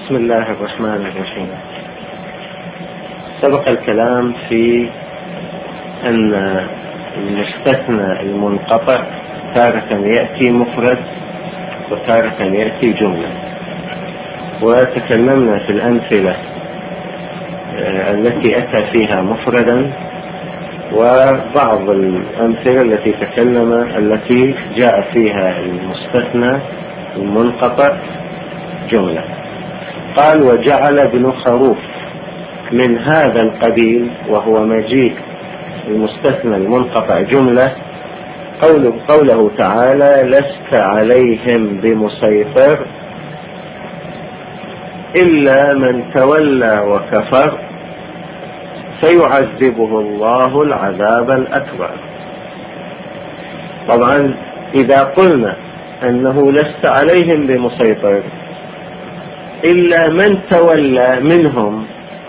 بسم الله الرحمن الرحيم. سبق الكلام في أن المستثنى المنقطع تارة يأتي مفرد وتارة يأتي جملة، وتكلمنا في الأمثلة التي أتى فيها مفردا وبعض الأمثلة التي جاء فيها المستثنى المنقطع جملة. قال: وجعل ابن خروف من هذا القبيل، وهو مجيء المستثنى المنقطع جملة. قوله تعالى: لست عليهم بمسيطر إلا من تولى وكفر فيعذبه الله العذاب الأكبر. طبعا إذا قلنا أنه لست عليهم بمسيطر إلا من تولى منهم،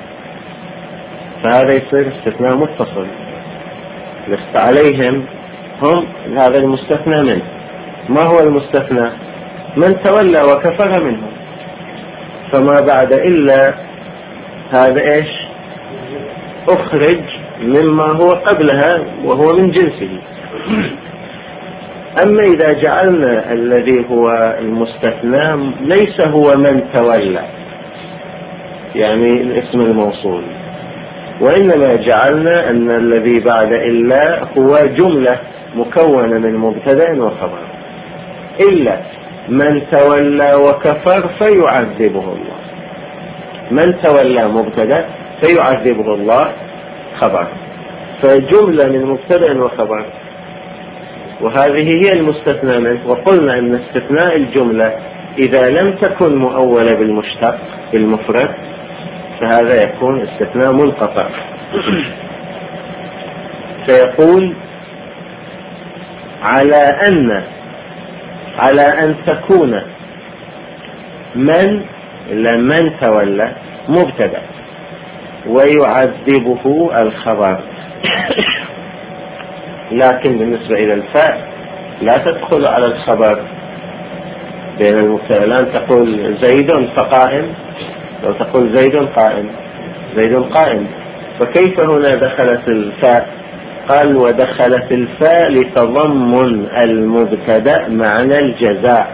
فهذا يصير استثناء متصل. لست عليهم هم هذا المستثنى منه. ما هو المستثنى؟ من تولى وكفر منهم. فما بعد إلا هذا إيش؟ أخرج مما هو قبلها وهو من جنسه. أما إذا جعلنا الذي هو المستثنى ليس هو من تولى، يعني الاسم الموصول، وإنما جعلنا أن الذي بعد إلا هو جملة مكونة من مبتدأ وخبر. إلا من تولى وكفر فيعذبه الله. من تولى مبتدأ فيعذبه الله خبر، فجملة من مبتدأ وخبر، وهذه هي المستثنى منه. وقلنا أن استثناء الجملة إذا لم تكن مؤولة بالمشتق بالمفرد فهذا يكون استثناء منقطع. فيقول: على أن تكون من تولى مبتدأ ويعذبه الخبر. لكن بالنسبة إلى الفاء لا تدخل على الخبر بين المبتدأ. الآن تقول زيد فقائم، لو تقول زيد قائم زيد قائم، فكيف هنا دخلت الفاء؟ قال: ودخلت الفاء لتضمن المبتدأ معنى الجزاء،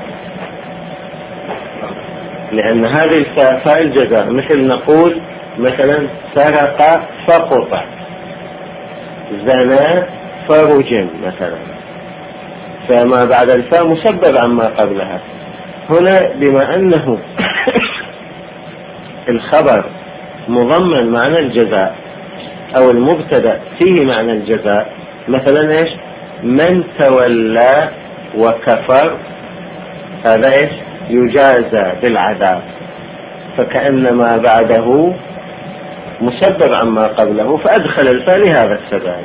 لأن هذه الفاء فاء الجزاء. مثل نقول مثلا سرق فقطع، زنى فرجم مثلا، فما بعد الفاء مسبب عما قبلها. هنا بما أنه الخبر مضمن معنى الجزاء أو المبتدأ فيه معنى الجزاء، مثلا إيش؟ من تولى وكفر، هذا إيش؟ يجازى بالعذاب، فكأن ما بعده مسبب عما قبله فأدخل الفاء لهذا السبب.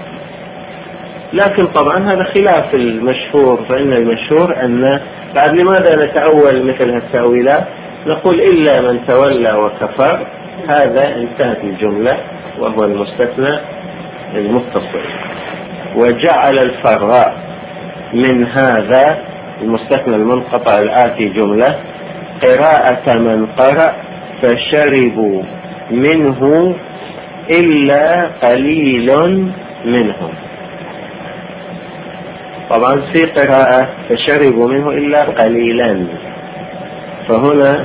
لكن طبعا هذا خلاف المشهور، فإن المشهور أن بعد لماذا نتأول مثل هالتأويلات؟ نقول إلا من تولى وكفر، هذا انتهت الجملة وهو المستثنى المتصل. وجعل الفراء من هذا المستثنى المنقطع الآتي جملة: قراءة من قرأ فشربوا منه إلا قليل منهم. طبعا في قراءة فشربوا منه إلا قليلا، فهنا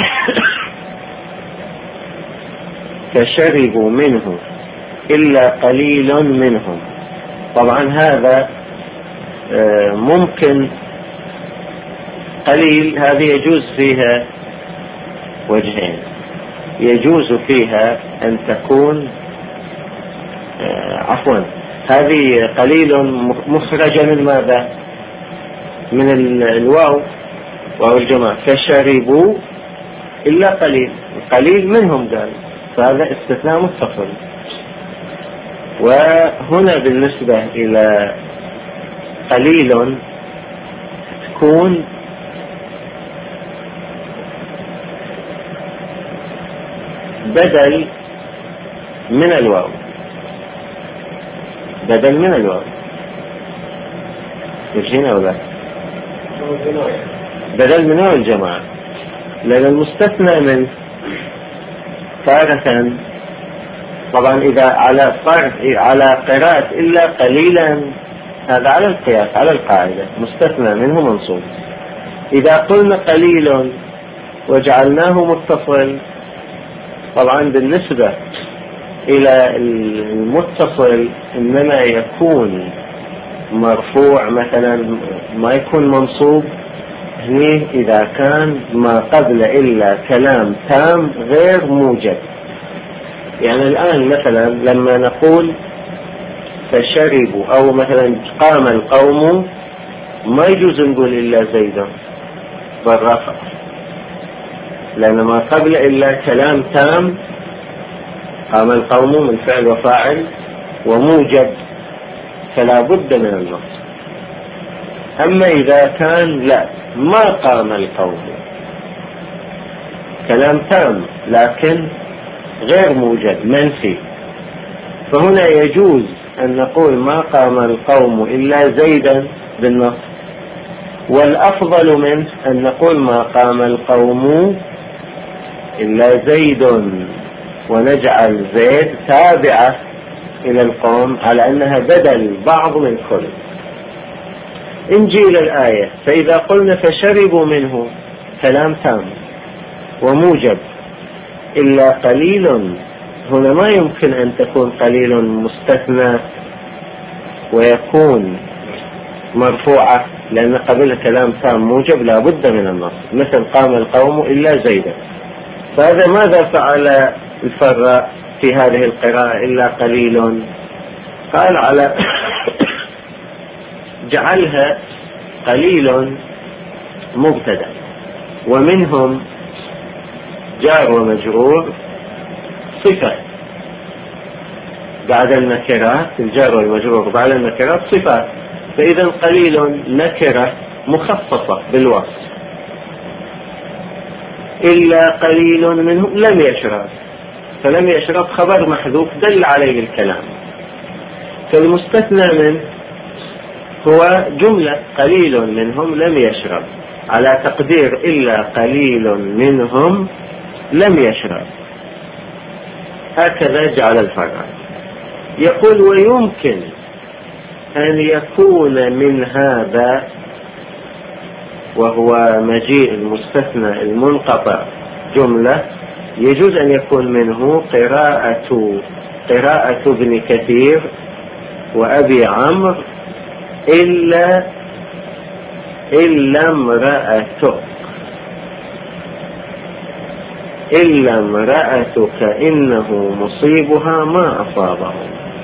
فشربوا منه إلا قليل منهم. طبعا هذا ممكن قليل، هذه يجوز فيها وجهين. يجوز فيها أن تكون هذه قليل مخرجة من ماذا؟ من الواو الجماعة. فشربوا إلا قليل منهم، قال، فهذا استثناء متصل. وهنا بالنسبة إلى قليل تكون بدل من الواو، يجينا ولا بدل من واو الجماعة. لأن المستثنى منه تارة، طبعا إذا على قراءة إلا قليلا، هذا على القياس على القاعدة مستثنى منه منصوب. إذا قلنا قليل وجعلناه متصل، طبعا بالنسبة إلى المتصل إنما يكون مرفوع مثلا، ما يكون منصوب هني إذا كان ما قبل إلا كلام تام غير موجب. يعني الآن مثلا لما نقول فشربوا أو مثلا قام القوم، ما يجوز نقول إلا زيدا بالرفع، لأن ما قبل إلا كلام تام، قام القوم من فعل وفاعل وموجب، فلا بد من النصب. أما إذا كان لا، ما قام القوم، كلام تام لكن غير موجب منفي، فهنا يجوز أن نقول ما قام القوم إلا زيدا بالنصب، والأفضل منه أن نقول ما قام القوم إلا زيد، ونجعل زيد تابعة إلى القوم على أنها بدل بعض من كل. إنجيل الآية، فإذا قلنا فشربوا منه كلام تام وموجب إلا قليل، هنا ما يمكن أن تكون قليل مستثنى ويكون مرفوعة، لأن قبل كلام تام موجب لا بد من النصب، مثل قام القوم إلا زيدا. فهذا ماذا فعل الفراء في هذه القراءة إلا قليل؟ قال على جعلها قليل مبتدأ، ومنهم جار ومجرور صفة بعد النكرات، الجار والمجرور بعد النكرات صفات، فإذا قليل نكرة مخصصة بالوصف. إلا قليل منهم لم يشرب، فلم يشرب خبر محذوف دل عليه الكلام، فالمستثنى منه هو جملة قليل منهم لم يشرب، على تقدير إلا قليل منهم لم يشرب. هكذا جعل الفرع. يقول ويمكن أن يكون من هذا، وهو مجيء المستثنى المنقطع جملة، يجوز أن يكون منه قراءة ابن كثير وأبي عمرو إلا امرأتك إنه مصيبها ما أصابه.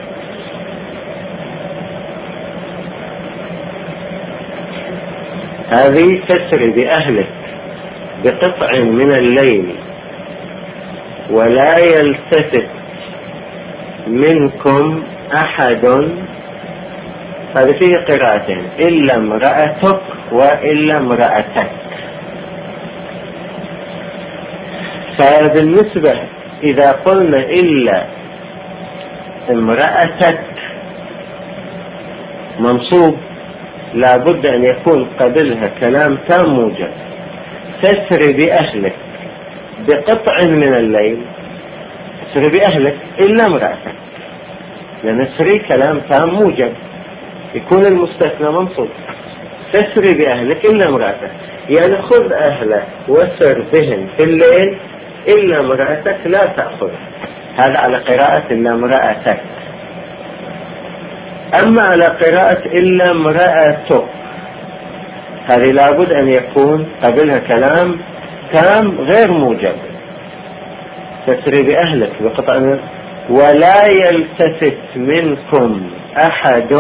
هذه تسري بأهلك بقطع من الليل ولا يلتفت منكم أحد، هذا فيه قراءتين، إلا امرأتك وإلا امرأتك. فبالنسبة إذا قلنا إلا امرأتك منصوب، لا بد أن يكون قبلها كلام تام موجب، تسري بأهلك بقطع من الليل، تسري بأهلك إلا امرأتك، لأن تسري كلام تام موجب يكون المستثنى منصوب، تسري بأهلك إلا امرأتك، يعني خذ أهلك وسر بهم في الليل إلا امرأتك لا تأخذ. هذا على قراءة إلا امرأتك. أما على قراءة إلا امرأتك، هذه لابد أن يكون قبلها كلام تام غير موجب، تسري بأهلك بقطع ولا يلتفت منكم أحد،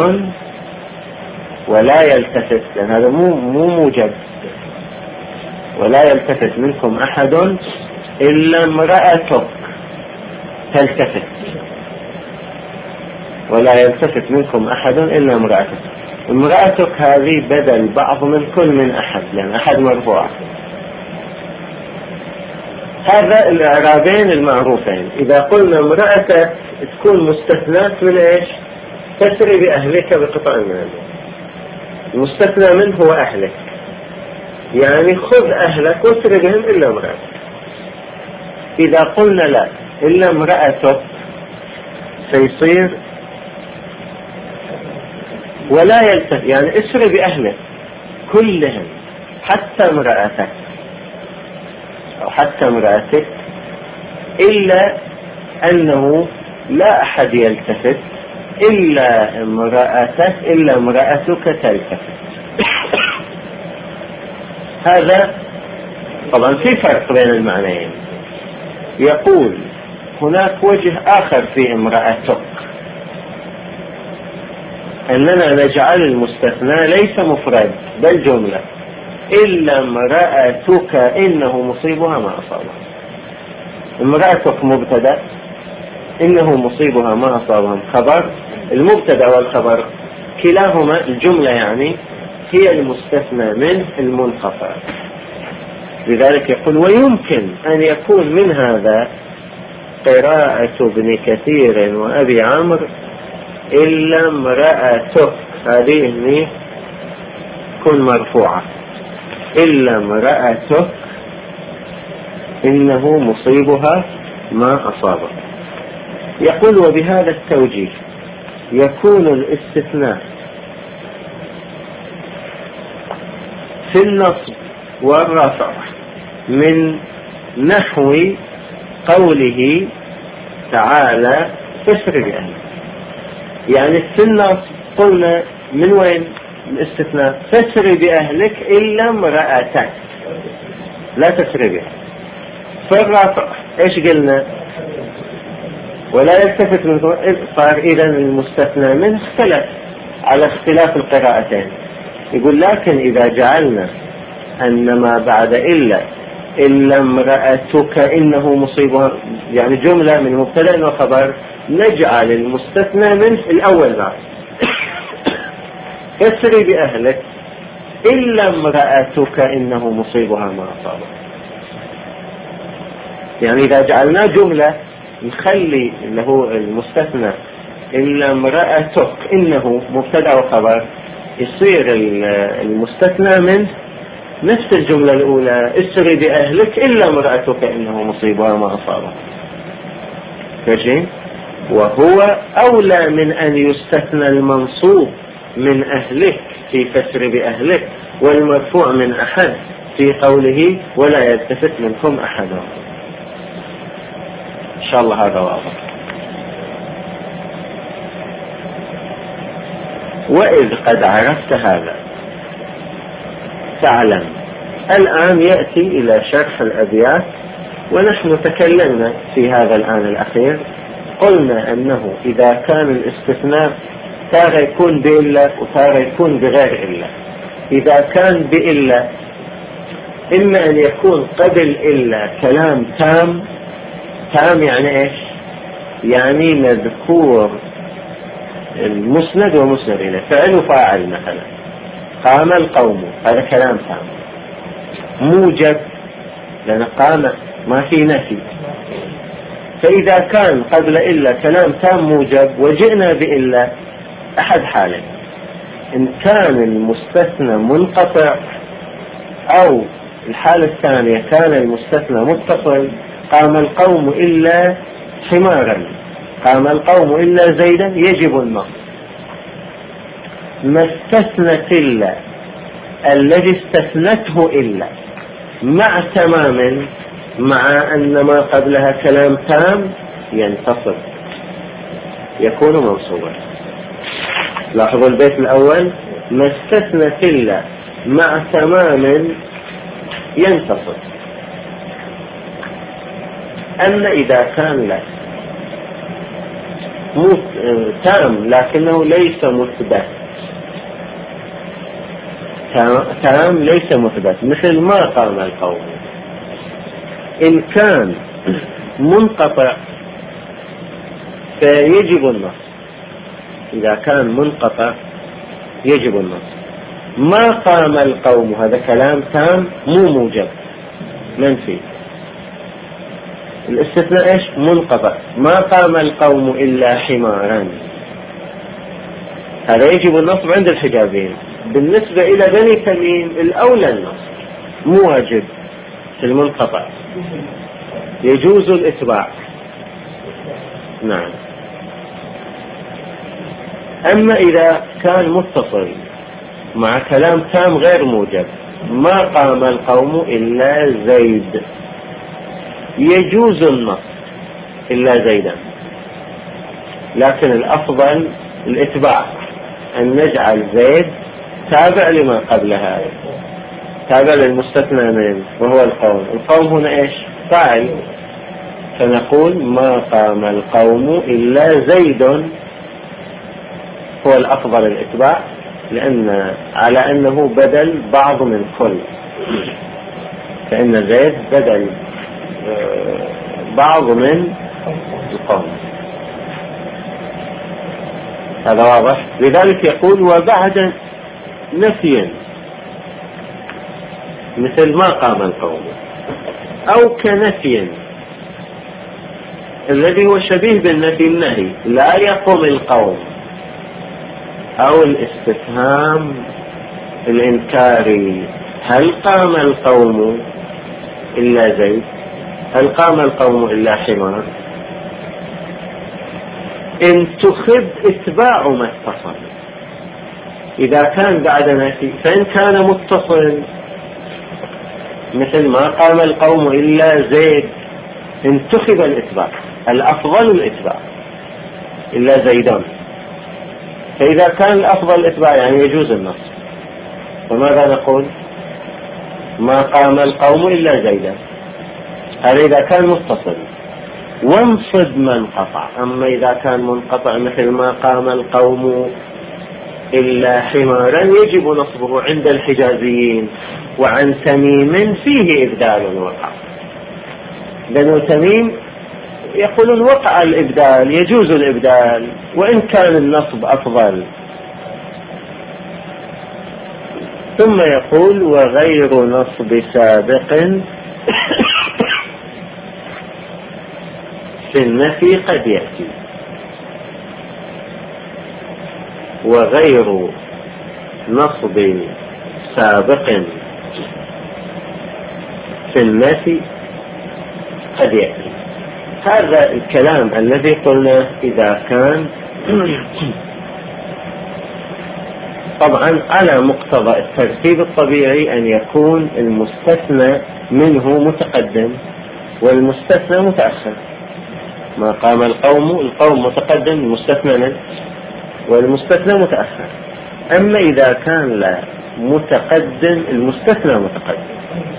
ولا يلتفت لأن هذا مو موجب، ولا يلتفت منكم أحد إلا امرأتك تلتفت، ولا يلتفت منكم أحد إلا امرأتك. امرأتك هذه بدل بعض من كل من أحد، لأن أحد مرفوع. هذا الإعرابين المعروفين. إذا قلنا امرأتك تكون مستثنات من إيش؟ تسري بأهلك بقطع من الليل. المستثنى منه هو أهلك، يعني خذ أهلك واسر بهم إلا امرأتك. إذا قلنا لا إلا امرأتك سيصير ولا يلتفت، يعني اسر بأهلك كلهم حتى امرأتك أو حتى امرأتك، إلا أنه لا أحد يلتفت إلا امرأتك تلتفت. هذا طبعا في فرق بين المعنيين. يقول هناك وجه آخر في امرأتك، أننا نجعل المستثنى ليس مفرد بل جملة، إلا امرأتك إنه مصيبها ما أصابها. امرأتك مبتدأ، إنه مصيبها ما أصابهم خبر. المبتدأ والخبر كلاهما الجملة يعني هي المستثنى من المنقطع. لذلك يقول ويمكن أن يكون من هذا قراءة ابن كثير وأبي عمرو إلا امرأتك، هذه تكون مرفوعة، إلا امرأتك إنه مصيبها ما أصابه. يقول وبهذا التوجيه يكون الاستثناء في النصب والرفع من نحو قوله تعالى فاسر بأهلك. يعني في النصب قلنا من وين الاستثناء؟ فاسر بأهلك إلا امرأتك، لا تسر بها. في الرفع ايش قلنا؟ ولا يلتفت من صار إذن المستثنى منه اختلف على اختلاف القراءتين. يقول لكن إذا جعلنا أن ما بعد إلا امرأتك إنه مصيبها، يعني جملة من مبتدأ وخبر، نجعل المستثنى منه الأول بعد فاسر بأهلك إلا امرأتك إنه مصيبها ما أصابه. يعني إذا جعلنا جملة نخلي اللي هو المستثنى إلا امرأتك إنه مبتدأ وخبر، يصير المستثنى منه نفس الجملة الأولى اسر بأهلك إلا امرأتك إنه مصيبها ما أصابه. فشي وهو أولى من أن يستثنى المنصوب من أهلك في فسر بأهلك والمرفوع من أحد في قوله ولا يلتفت منكم أحدهم. إن شاء الله هذا واضح. وإذ قد عرفت هذا تعلم. الآن يأتي إلى شرح الأبيات، ونحن تكلمنا في هذا الآن الأخير، قلنا أنه إذا كان الاستثناء تارة يكون بإلا وتارة يكون بغير إلا. إذا كان بإلا إما أن يكون قبل إلا كلام تام. تام يعني إيش؟ يعني مذكور المسند ومسند إليه، فعل وفاعل مثلا. قام القوم، هذا كلام تام. موجب لأن قام ما في نفي. فإذا كان قبل إلا كلام تام موجب وجئنا بإلا أحد حالين: إن كان المستثنى منقطع، أو الحالة الثانية كان المستثنى متصل. قام القوم إلا حمارا، قام القوم إلا زيدا، يجب النصب. ما استثنت إلا الذي استثنته إلا مع تمام، مع أن ما قبلها كلام تام، ينتصب يكون منصوبا. لاحظوا البيت الأول: ما استثنت إلا مع تمام ينتصب. أما إذا كان لا تام لكنه ليس مثبت، تام ليس مثبت، مثل ما قام القوم. إن كان منقطع فيجب النصب. إذا كان منقطع يجب النصب. ما قام القوم هذا كلام تام مو موجب، منفي. الاستثناء إيش؟ منقطع. ما قام القوم إلا حمارا، هذا يجب النصب عند الحجازين. بالنسبة إلى بني تميم الأولى النصب، مو واجب في المنقطع، يجوز الإتباع. نعم. أما إذا كان متصل مع كلام تام غير موجب، ما قام القوم إلا زيد، يجوز النص إلا زيدا، لكن الأفضل الإتباع، أن نجعل زيد تابع لما قبلها، تابع للمستثنى منه وهو القوم. القوم هنا إيش؟ فاعل، فنقول ما قام القوم إلا زيد، هو الأفضل الإتباع، لأن على أنه بدل بعض من كل، فإن زيد بدل بعض من القوم. هذا واضح. لذلك يقول وبعد نفي مثل ما قام القوم، أو كنفي الذي هو شبيه بالنفي النهي، لا يقوم القوم، أو الاستفهام الإنكاري، هل قام القوم إلا زيد؟ هل قام القوم إلا حمار؟ انتخب اتباع ما اتصل إذا كان بعد نفي، فإن كان متصل مثل ما قام القوم إلا زيد انتخب الاتباع، الأفضل الاتباع إلا زيدان. فإذا كان الأفضل الاتباع يعني يجوز النص، فماذا نقول؟ ما قام القوم إلا زيدا، هذا إذا كان متصل. وانصب من قطع. أما إذا كان منقطع مثل ما قام القوم إلا حمارا يجب نصبه عند الحجازيين، وعن تميم فيه إبدال وقع. بنو تميم يقولون وقع الإبدال، يجوز الإبدال وإن كان النصب أفضل. ثم يقول وغير نصب سابق في النفي قد يأتي. وغير نصب سابق في النفي قد يأتي. هذا الكلام الذي قلنا إذا كان طبعا على مقتضى الترتيب الطبيعي أن يكون المستثنى منه متقدم والمستثنى متأخر. ما قام القوم متقدم، المستثنى منه والمستثنى متأخر. أما إذا كان لا متقدم المستثنى متقدم،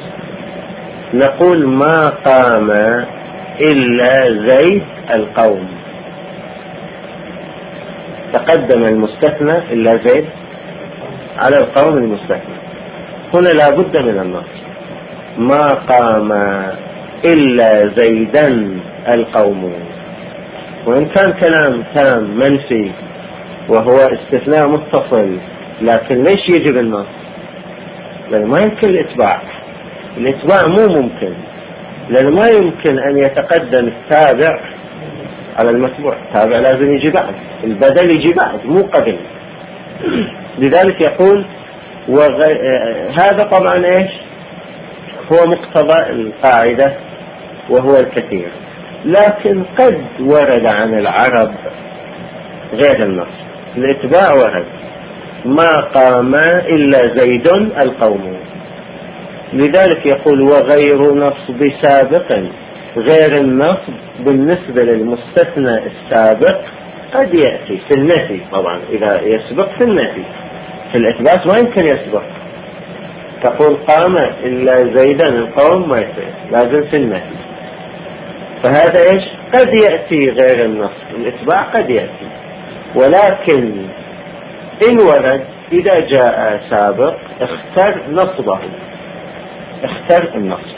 نقول ما قام إلا زيد القوم، تقدم المستثنى إلا زيد على القوم المستثنى، هنا لا بد من النص. ما قام إلا زيدا القوم، وإن كان كلام تام منفي وهو استثناء متصل، لكن ليش يجب النص؟ لأن ما يمكن الإتباع مو ممكن، لأن ما يمكن أن يتقدم التابع على المتبوع، التابع لازم يجي بعد، البدل يجي بعد مو قبل. لذلك يقول هذا طبعا إيش هو مقتضى القاعدة وهو الكثير، لكن قد ورد عن العرب غير النص، الاتباع ورد ما قام إلا زيد القوم. لذلك يقول وغير نصب سابق، غير النصب بالنسبة للمستثنى السابق قد يأتي في النفي. طبعا إذا يسبق في النفي، في الإثبات ما يمكن يسبق، تقول قام إلا زيدا القوم ما يصير، لازم في النفي. فهذا إيش قد يأتي غير النصب، الإتباع قد يأتي، ولكن إن ورد إذا جاء سابق اختر نصبه، اختر النصب.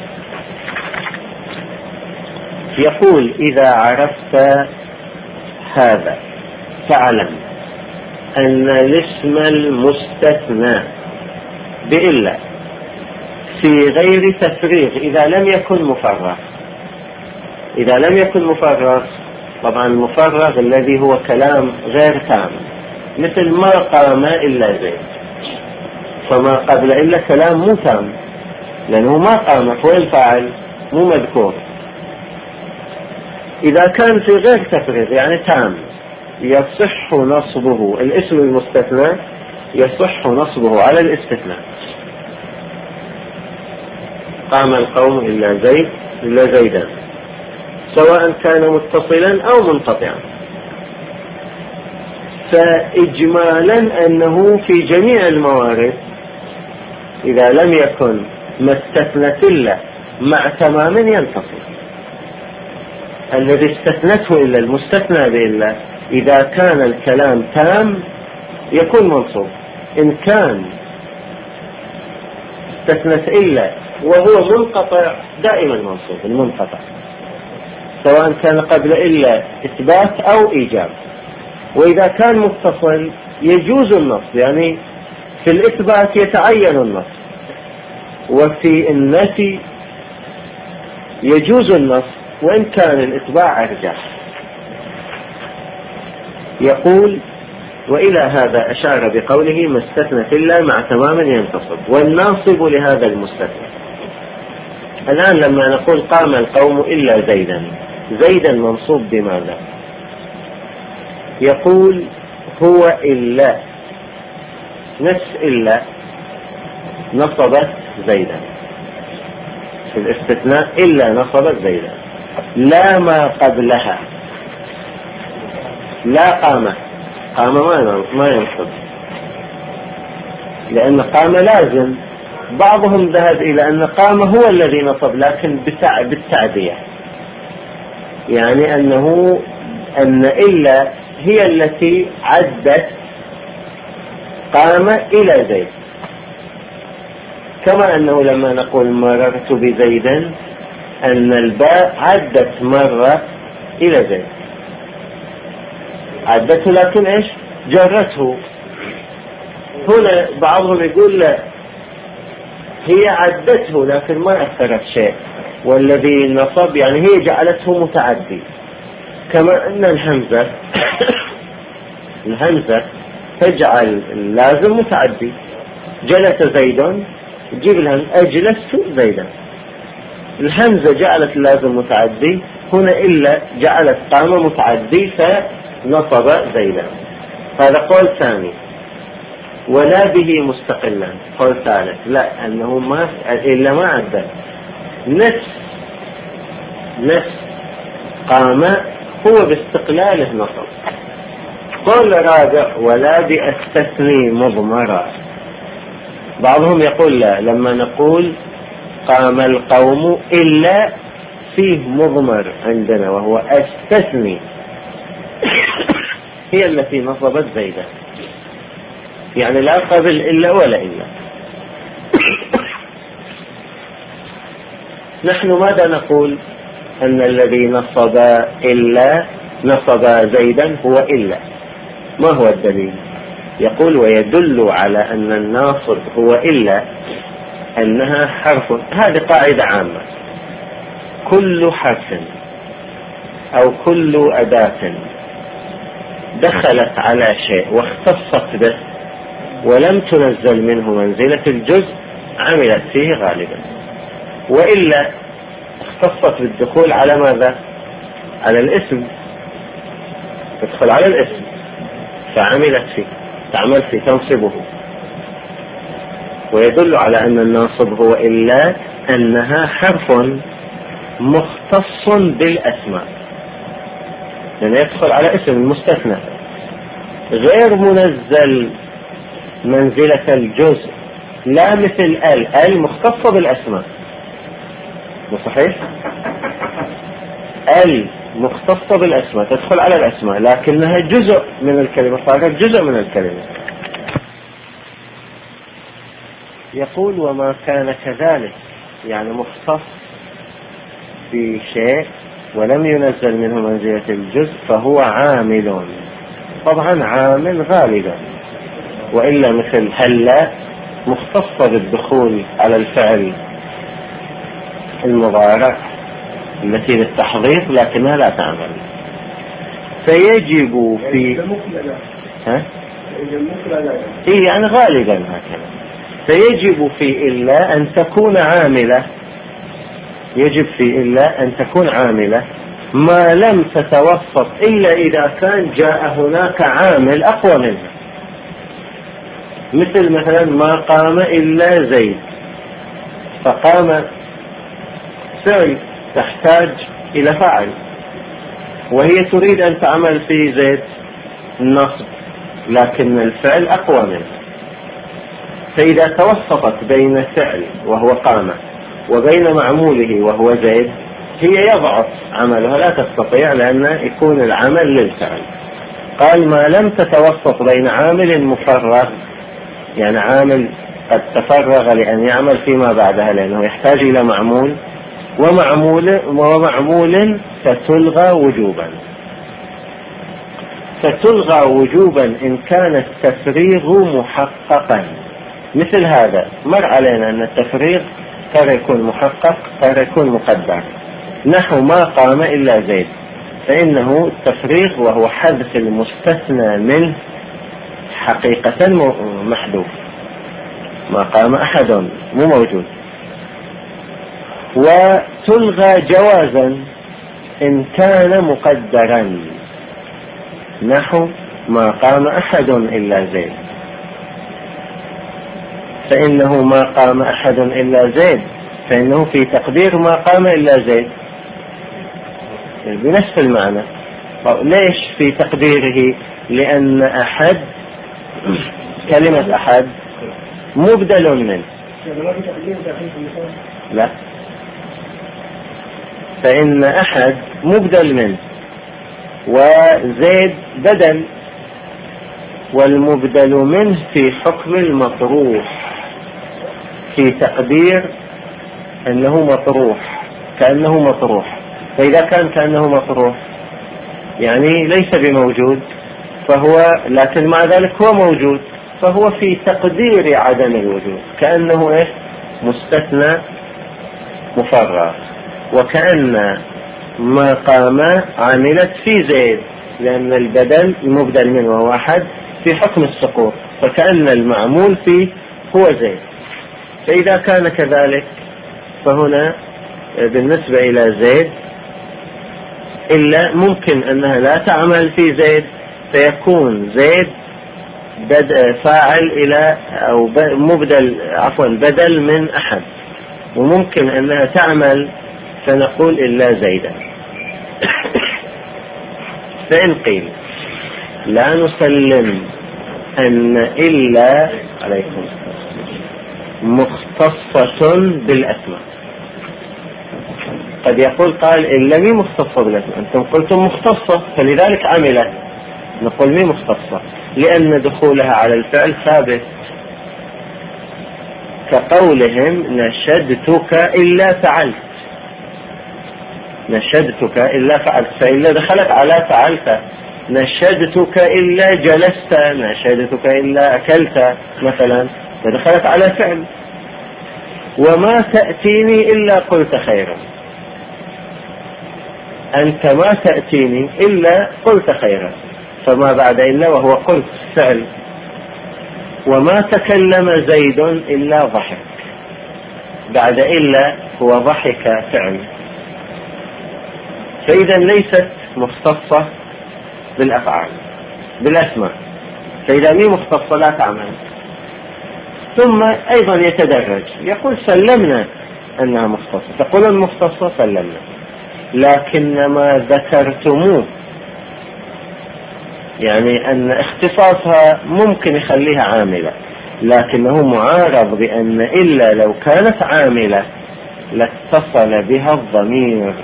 يقول إذا عرفت هذا فاعلم أن الاسم المستثنى بإلا في غير تفريغ إذا لم يكن مفرغ. إذا لم يكن مفرغ، طبعا المفرغ الذي هو كلام غير تام، مثل ما قام إلا زيد، فما قبل إلا كلام مو تام، لأنه ما قامت والفاعل مو مذكور. إذا كان في غير تفريغ يعني تام يصح نصبه الاسم المستثنى، يصح نصبه على الاستثناء. قام القوم إلا زيدا، سواء كان متصلا أو منقطعا. فإجمالا أنه في جميع الموارد إذا لم يكن ما استثنت إلا مع تمام ينتصب. الذي استثنته إلا المستثنى بإلا إذا كان الكلام تام يكون منصوب. إن كان استثنت إلا وهو منقطع دائما منصوب المنقطع، سواء كان قبل إلا إثبات أو إيجاب. وإذا كان متصل يجوز النصب، يعني في الإثبات يتعين النصب، وفي النفي يجوز النصب وإن كان الإتباع أرجح. يقول وإلى هذا أشار بقوله ما استثنت إلا مع تمام ينتصب، والناصب لهذا المستثنى. الآن لما نقول قام القوم إلا زيدا منصوب بماذا؟ يقول هو إلا نفس إلا نصبت زيدا في الاستثناء، إلا نصبت زيدا، لا ما قبلها، لا قام ما ينصب، لأن قام لازم. بعضهم ذهب إلى أن قام هو الذي نصب، لكن بالتعدية، يعني أن إلا هي التي عدت قام إلى زيد، كما أنه لما نقول مررت بزيدا أن الباء عدت مرة إلى زيد، عدته لكن إيش جرته. هنا بعضهم يقول لا، هي عدته لكن ما أثرت شيء، والذي نصب يعني هي جعلته متعدي، كما أن الهمزة تجعل اللازم متعدي. جلس زيد تجيب الهمزة أجلست زيدا، الهمزة جعلت اللازم متعدي، هنا إلا جعلت قام متعدي فنصب زيدا. هذا قول ثاني. ولا به مستقلا قول ثالث، لا أنه ما إلا ما عدل، نفس قام هو باستقلاله نصب. قول رابع ولا بأستثني مضمرا. بعضهم يقول لا، لما نقول قام القوم إلا فيه مضمر عندنا وهو أستثني هي التي نصبت زيدا، يعني لا قبل إلا ولا إلا. نحن ماذا نقول؟ أن الذي نصب إلا نصب زيدا هو إلا. ما هو الدليل؟ يقول ويدل على أن الناصب هو إلا أنها حرف. هذه قاعدة عامة، كل حرف أو كل أداة دخلت على شيء واختصت به ولم تنزل منه منزلة الجزء عملت فيه غالبا، وإلا اختصت بالدخول على ماذا؟ على الاسم، تدخل على الاسم فعملت فيه، تعمل فيه، تنصبه. ويدل على أن الناصب هو إلا أنها حرف مختص بالأسماء، لأنه يدخل على اسم المستثنى غير منزل منزلة الجزء، لا مثل ال مختصة بالأسماء، مو صحيح؟ ال مختصة بالأسماء تدخل على الأسماء، لكنها جزء من الكلمة، صارت جزء من الكلمة. يقول وما كان كذلك، يعني مختص بشيء ولم ينزل منه منزلة الجزء فهو عامل. طبعا عامل غالبا، وإلا مثل هلا مختصة بالدخول على الفعل المضارع التي للتحضير لكنها لا تعمل. فيجب في يعني غالبا هكذا فيجب في إلا أن تكون عاملة، يجب في إلا أن تكون عاملة ما لم تتوسط إلا إذا كان جاء هناك عامل أقوى منها، مثلا ما قام إلا زيد، فقام فعل تحتاج إلى فاعل وهي تريد أن تعمل في زيد النصب، لكن الفعل أقوى منه، فإذا توسطت بين فعل وهو قام وبين معموله وهو زيد هي يضعف عملها، لا تستطيع لأن يكون العمل للفعل. قال ما لم تتوسط بين عامل مفرغ، يعني عامل قد تفرغ لأن يعمل فيما بعدها لأنه يحتاج إلى معمول، ومعمول فتلغى وجوبا. فتلغى وجوبا إن كان التفريغ محققا، مثل هذا مر علينا أن التفريغ قد يكون محقق قد يكون مقدر، نحو ما قام إلا زيد، فإنه التفريغ وهو حذف المستثنى منه حقيقة محذوف، ما قام أحد مو موجود. وتلغى جوازا إن كان مقدرا، نحو ما قام أحد إلا زيد، فإنه ما قام أحد إلا زيد، فإنه في تقدير ما قام إلا زيد بنفس المعنى. ليش في تقديره؟ لأن أحد كلمة أحد مبدل منه، لا، فإن أحد مبدل منه وزيد بدل، والمبدل منه في حكم المطروح، في تقدير أنه مطروح كأنه مطروح، فإذا كان كأنه مطروح يعني ليس بموجود، فهو لكن مع ذلك هو موجود، فهو في تقدير عدم الوجود كأنه مستثنى مفرغ، وكأن ما قام عملت في زيد، لأن البدل المبدل منه واحد في حكم السقوط، فكأن المعمول فيه هو زيد. فإذا كان كذلك فهنا بالنسبة إلى زيد إلا ممكن أنها لا تعمل في زيد، فيكون زيد فاعل إلى أو بدل من أحد، وممكن أنها تعمل فنقول إلا زيدا. فإن قيل لا نسلم أن إلا عليكم مختصة بالأسماء، قد يقول قال إلا مي مختصة بالأسماء، أنتم قلتم مختصة فلذلك عملت، نقول مي مختصة لأن دخولها على الفعل ثابت، كقولهم نشدتك إلا فعلت، نشدتك إلا فعلت، فإلا دخلت على فعلت، نشدتك إلا جلست، نشدتك إلا أكلت مثلا، فدخلت على فعل. وما تأتيني إلا قلت خيرا، أنت ما تأتيني إلا قلت خيرا، فما بعد إلا وهو قلت فعل. وما تكلم زيد إلا ضحك، بعد إلا هو ضحك فعل، فإذا ليست مختصة بالأفعال بالأسماء، فإذا مي مختصة لا تعمل. ثم أيضا يتدرج، يقول سلمنا أنها مختصة، تقولون مختصة سلمنا، لكن ما ذكرتموه يعني أن اختصاصها ممكن يخليها عاملة، لكنه معارض بأن إلا لو كانت عاملة لاتصل بها الضمير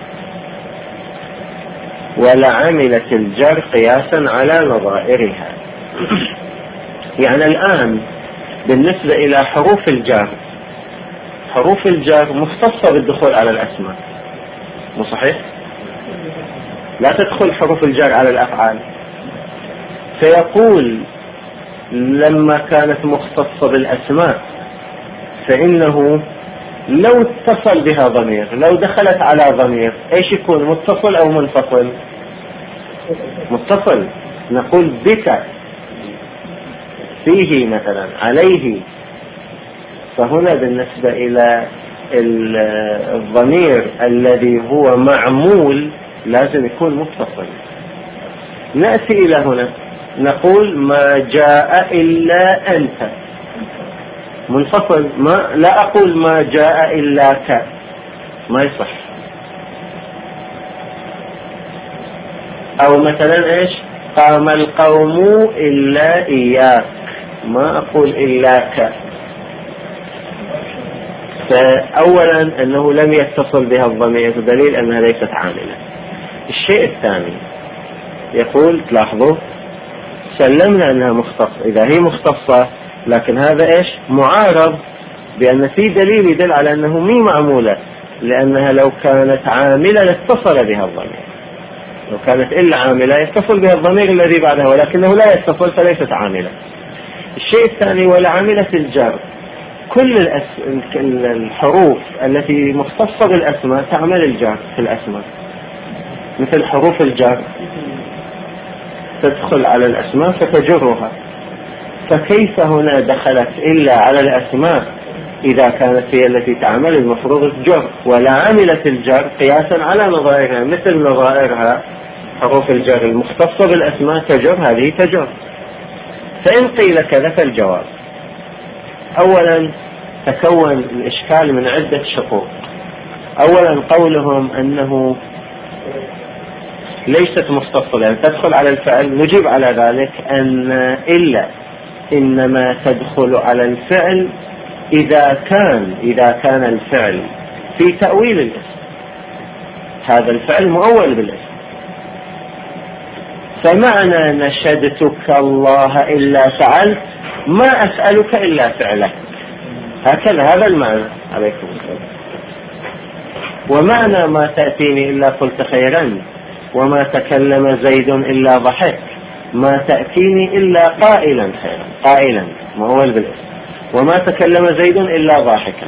ولعملت الجر قياسا على نظائرها. يعني الآن بالنسبة إلى حروف الجر، حروف الجر مختصة بالدخول على الأسماء، مو صحيح؟ لا تدخل حروف الجر على الأفعال، فيقول لما كانت مختصة بالأسماء فإنه لو اتصل بها ضمير، لو دخلت على ضمير ايش يكون، متصل او منفصل؟ متصل، نقول بك، فيه مثلا، عليه، فهنا بالنسبة إلى الضمير الذي هو معمول لازم يكون متصل. نأتي إلى هنا نقول ما جاء إلا أنت، منفصل. لا أقول ما جاء إلا ك، ما يصح. أو مثلا إيش، قام القوم إلا إياك، ما أقول إلا ك. فأولا أنه لم يتصل بها الضمير دليل أنها ليست عاملة. الشيء الثاني يقول تلاحظوا سلمنا أنها مختصة، إذا هي مختصة لكن هذا إيش معارض بأن في دليل يدل على أنه مي معمولة، لأنها لو كانت عاملة لاتصل بها الضمير، لو كانت إلا عاملة يتصل بها الضمير الذي بعدها، ولكنه لا يتصل فليست عاملة. الشيء الثاني والعاملة الجر، كل الحروف التي مختصة بالأسماء تعمل الجر في الأسماء، مثل حروف الجر تدخل على الأسماء فتجرها. فكيف هنا دخلت إلا على الأسماء إذا كانت هي التي تعمل المفروض الجر، ولا عملة الجر قياسا على نظائرها، مثل نظائرها حروف الجر المختصة بالأسماء تجر، هذه تجر. فإن قيل كذا فالجواب أولا تكون الإشكال من عدة شقوق. أولا قولهم أنه ليست مختصة يعني تدخل على الفعل، نجيب على ذلك أن إلا إنما تدخل على الفعل إذا كان الفعل في تأويل الاسم، هذا الفعل مؤول بالاسم. فمعنى نشدتك الله إلا فعلت، ما أسألك إلا فعلك، هكذا هذا المعنى عليكم السلام. ومعنى ما تأتيني إلا قلت خيرا، وما تكلم زيد إلا ضحك، ما تأتيني إلا قائلا خيرا، قائلا مؤول بالاسم، وما تكلم زيد إلا ضاحكا.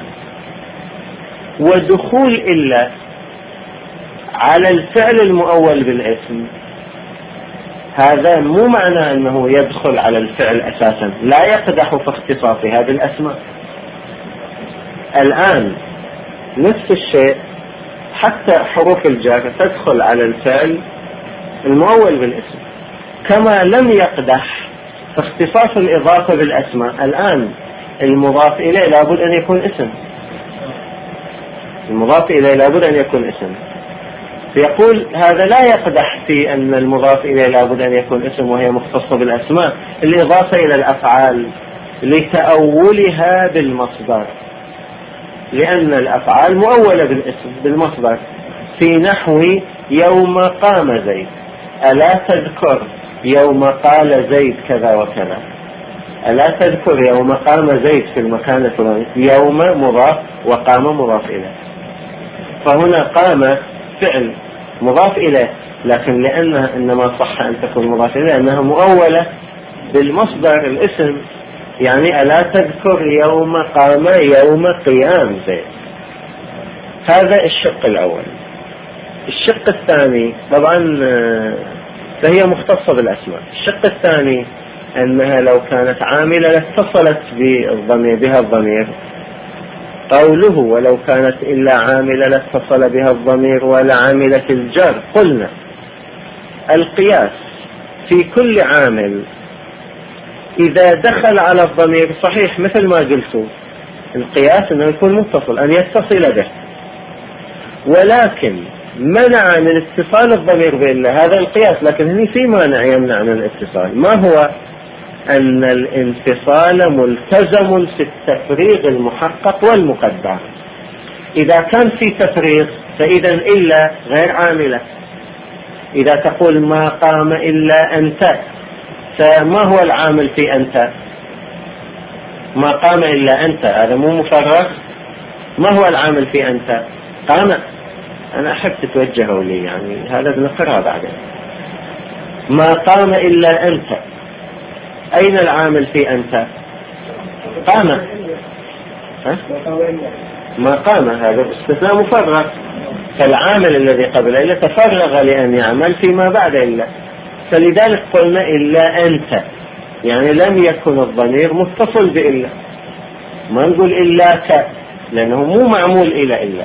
ودخول إلا على الفعل المؤول بالاسم هذا مو معنى أنه يدخل على الفعل أساسا، لا يقدح في اختصاص هذه الأسماء. الآن نفس الشيء حتى حروف الجر تدخل على الفعل المؤول بالاسم، كما لم يقدح في اختصاص الإضافة بالأسماء. الآن المضاف إليه لابد أن يكون اسم، المضاف إليه لابد أن يكون اسم. يقول هذا لا يقدح في أن المضاف إليه لابد أن يكون اسم وهي مختصة بالأسماء، الإضافة إلى الأفعال لتأولها بالمصدر، لأن الأفعال مؤولة بالاسم بالمصدر. في نحو يوم قام زيد، ألا تذكر يوم قال زيد كذا وكذا، ألا تذكر يوم قام زيد في المكان الفلاني، يوم مضاف وقام مضاف إليه. فهنا قام فعل مضاف إليه، لكن لأنها إنما صح أن تكون مضاف إليه لأنها مؤولة بالمصدر الاسم، يعني ألا تذكر يوم قام يوم قيام زيد. هذا الشق الأول. الشق الثاني طبعا فهي مختصة بالأسماء. الشق الثاني أنها لو كانت عاملة لاتصلت بها الضمير، قوله ولو كانت إلا عاملة لاتصل بها الضمير ولعملة الجر. قلنا القياس في كل عامل إذا دخل على الضمير صحيح، مثل ما قلتوا القياس أنه يكون متصل، أن يتصل به، ولكن منع من اتصال الضمير بإلا هذا القياس. لكن هنا في مانع يمنع من الاتصال، ما هو؟ أن الانفصال ملتزم في التفريغ المحقق والمقدر. إذا كان في تفريغ فإذا إلا غير عاملة. إذا تقول ما قام إلا أنت، فما هو العامل في أنت؟ ما قام إلا أنت، هذا مو مفرغ. ما هو العامل في أنت؟ قام. أنا أحب تتوجهوا لي، يعني هذا بنقرأ بعدين. ما قام إلا أنت، أين العامل في أنت؟ قام. ما قام هذا استثناء مفرغ، فالعامل الذي قبل إلا تفرغ لأن يعمل فيما بعد إلا، فلذلك قلنا إلا أنت، يعني لم يكن الضمير متصل بإلا. ما نقول إلا ك، لأنه مو معمول إلا.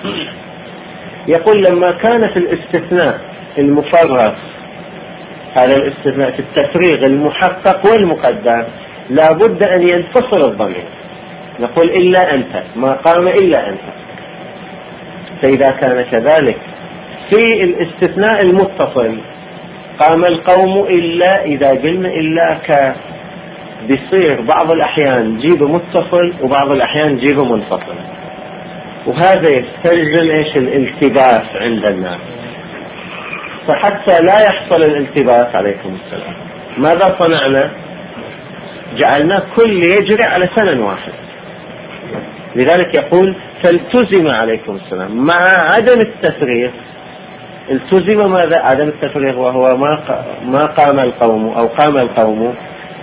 يقول لما كان في الاستثناء المفرغ، هذا الاستثناء في التفريغ المحقق والمقدر، لا بد أن ينفصل الضمير، نقول إلا أنت، ما قام إلا أنت. فإذا كان كذلك في الاستثناء المتصل قام القوم إلا، إذا قلنا إلا ك بيصير بعض الأحيان جيبه متصل وبعض الأحيان جيبه منفصل، وهذا يستلزم إيش؟ الالتباس عند الناس. فحتى لا يحصل الالتباس عليكم السلام، ماذا صنعنا؟ جعلنا كل يجري على سنن واحد. لذلك يقول فالتزم عليكم السلام مع عدم التفريغ. التزم ماذا؟ عدم التفريغ، وهو ما قام القوم أو قام القوم.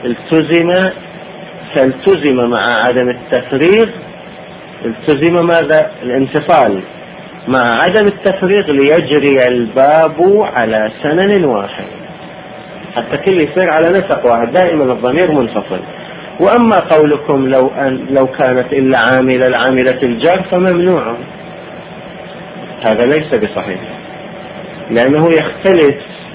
فالتزم مع عدم التفريغ، التزم ماذا؟ الانفصال مع عدم التفريغ ليجري الباب على سنن واحد، حتى كل يصير على نسق واحد، دائما الضمير منفصل. وأما قولكم لو كانت إلا عاملة الجر فممنوع، هذا ليس بصحيح، لأنه يختلف.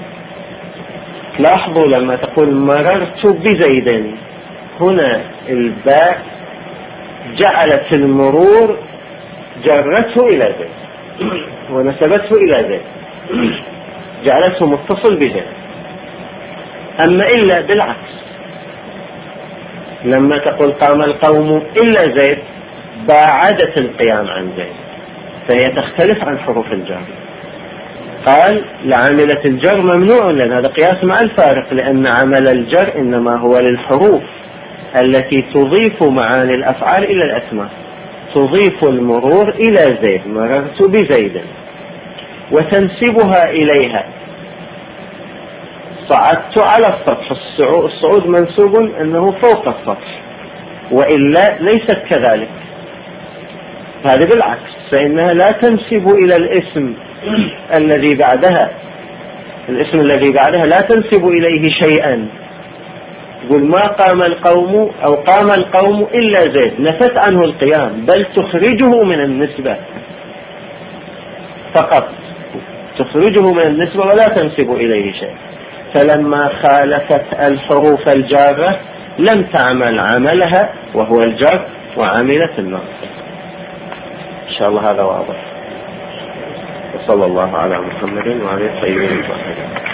لاحظوا لما تقول مررت بزيد، هنا الباء جعلت المرور جرته إلى زيد ونسبته إلى زيد، جعلته متصل بزيد. أما إلا بالعكس، لما تقول قام القوم إلا زيد باعدت القيام عن زيد، فهي تختلف عن حروف الجر. قال لعاملة الجر ممنوع، لأن هذا قياس مع الفارق، لأن عمل الجر إنما هو للحروف التي تضيف معاني الأفعال إلى الأسماء، تضيف المرور إلى زيد، مررت بزيد، وتنسبها إليها، صعدت على السطح. الصعود منسوب أنه فوق السطح، وإلا ليست كذلك، هذا بالعكس، فإنها لا تنسب إلى الاسم الذي بعدها، الاسم الذي بعدها لا تنسب إليه شيئا. يقول ما قام القوم أو قام القوم إلا زيد، نفت عنه القيام، بل تخرجه من النسبة فقط، تخرجه من النسبة ولا تنسب إليه شيء. فلما خالفت الحروف الجارة لم تعمل عملها وهو الجر، وعملت الناصب. إن شاء الله هذا واضح. وصلى الله على محمد وعلى آله وصحبه.